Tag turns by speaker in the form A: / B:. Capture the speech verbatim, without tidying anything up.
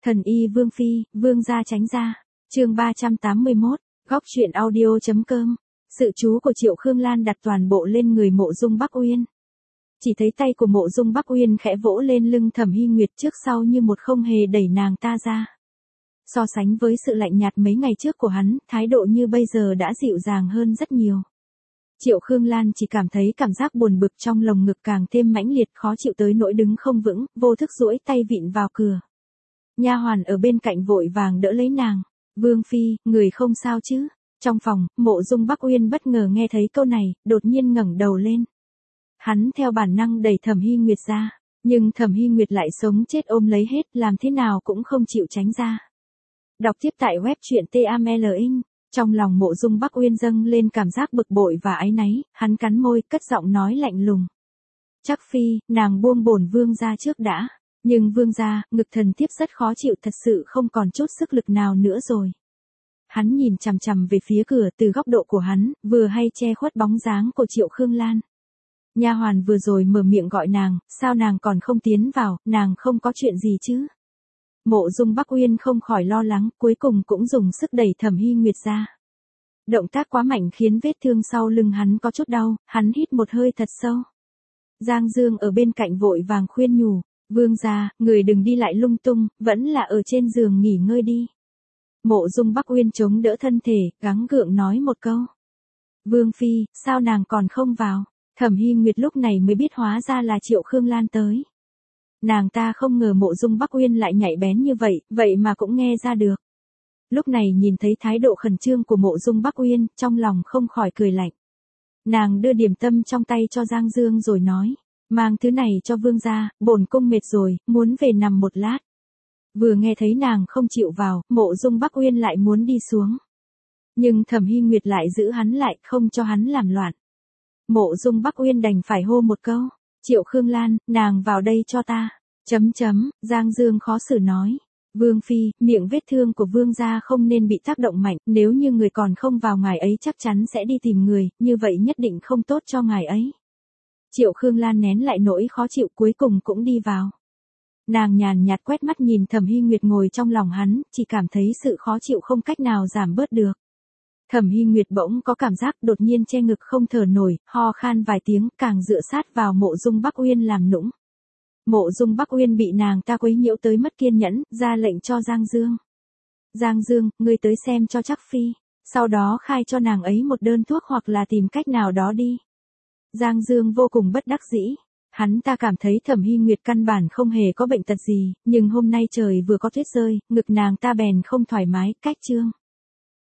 A: Thần y Vương Phi, Vương gia tránh ra. Chương ba trăm tám mươi mốt, góc truyện audio.com. Sự chú của Triệu Khương Lan đặt toàn bộ lên người Mộ Dung Bắc Uyên. Chỉ thấy tay của Mộ Dung Bắc Uyên khẽ vỗ lên lưng Thẩm Hy Nguyệt trước sau như một không hề đẩy nàng ta ra. So sánh với sự lạnh nhạt mấy ngày trước của hắn, thái độ như bây giờ đã dịu dàng hơn rất nhiều. Triệu Khương Lan chỉ cảm thấy cảm giác buồn bực trong lồng ngực càng thêm mãnh liệt, khó chịu tới nỗi đứng không vững, vô thức duỗi tay vịn vào cửa. Nha hoàn ở bên cạnh vội vàng đỡ lấy nàng. Vương Phi, người không sao chứ? Trong phòng, Mộ Dung Bắc Uyên bất ngờ nghe thấy câu này, đột nhiên ngẩng đầu lên. Hắn theo bản năng đẩy Thẩm Hy Nguyệt ra, nhưng Thẩm Hy Nguyệt lại sống chết ôm lấy hết, làm thế nào cũng không chịu tránh ra. Đọc tiếp tại web truyện T A M L ing. Trong lòng Mộ Dung Bắc Uyên dâng lên cảm giác bực bội và áy náy, hắn cắn môi, cất giọng nói lạnh lùng. Chắc Phi, nàng buông bổn vương gia trước đã. Nhưng vương gia, ngực thần thiếp rất khó chịu, thật sự không còn chút sức lực nào nữa rồi. Hắn nhìn chằm chằm về phía cửa, từ góc độ của hắn, vừa hay che khuất bóng dáng của Triệu Khương Lan. Nha hoàn vừa rồi mở miệng gọi nàng, sao nàng còn không tiến vào, nàng không có chuyện gì chứ? Mộ Dung Bắc Uyên không khỏi lo lắng, cuối cùng cũng dùng sức đẩy Thẩm Hy Nguyệt ra. Động tác quá mạnh khiến vết thương sau lưng hắn có chút đau, hắn hít một hơi thật sâu. Giang Dương ở bên cạnh vội vàng khuyên nhủ, vương gia, người đừng đi lại lung tung, vẫn là ở trên giường nghỉ ngơi đi. Mộ Dung Bắc Uyên chống đỡ thân thể, gắng gượng nói một câu. Vương Phi, sao nàng còn không vào? Thẩm Hy Nguyệt lúc này mới biết hóa ra là Triệu Khương Lan tới. Nàng ta không ngờ Mộ Dung Bắc Uyên lại nhạy bén như vậy, vậy mà cũng nghe ra được. Lúc này nhìn thấy thái độ khẩn trương của Mộ Dung Bắc Uyên, trong lòng không khỏi cười lạnh. Nàng đưa điểm tâm trong tay cho Giang Dương rồi nói, mang thứ này cho vương gia, bổn cung mệt rồi, muốn về nằm một lát. Vừa nghe thấy nàng không chịu vào, Mộ Dung Bắc Uyên lại muốn đi xuống. Nhưng Thẩm Hy Nguyệt lại giữ hắn lại, không cho hắn làm loạn. Mộ Dung Bắc Uyên đành phải hô một câu, Triệu Khương Lan, nàng vào đây cho ta. Chấm chấm, Giang Dương khó xử nói. Vương Phi, miệng vết thương của vương gia không nên bị tác động mạnh, nếu như người còn không vào ngài ấy chắc chắn sẽ đi tìm người, như vậy nhất định không tốt cho ngài ấy. Triệu Khương Lan nén lại nỗi khó chịu cuối cùng cũng đi vào. Nàng nhàn nhạt quét mắt nhìn Thẩm Hy Nguyệt ngồi trong lòng hắn, chỉ cảm thấy sự khó chịu không cách nào giảm bớt được. Thẩm Hy Nguyệt bỗng có cảm giác đột nhiên che ngực không thở nổi, ho khan vài tiếng, càng dựa sát vào Mộ Dung Bắc Uyên làm nũng. Mộ Dung Bắc Uyên bị nàng ta quấy nhiễu tới mất kiên nhẫn, ra lệnh cho Giang Dương. Giang Dương, ngươi tới xem cho chắc Phi, sau đó khai cho nàng ấy một đơn thuốc hoặc là tìm cách nào đó đi. Giang Dương vô cùng bất đắc dĩ. Hắn ta cảm thấy Thẩm Hy Nguyệt căn bản không hề có bệnh tật gì, nhưng hôm nay trời vừa có tuyết rơi, ngực nàng ta bèn không thoải mái, cách trương.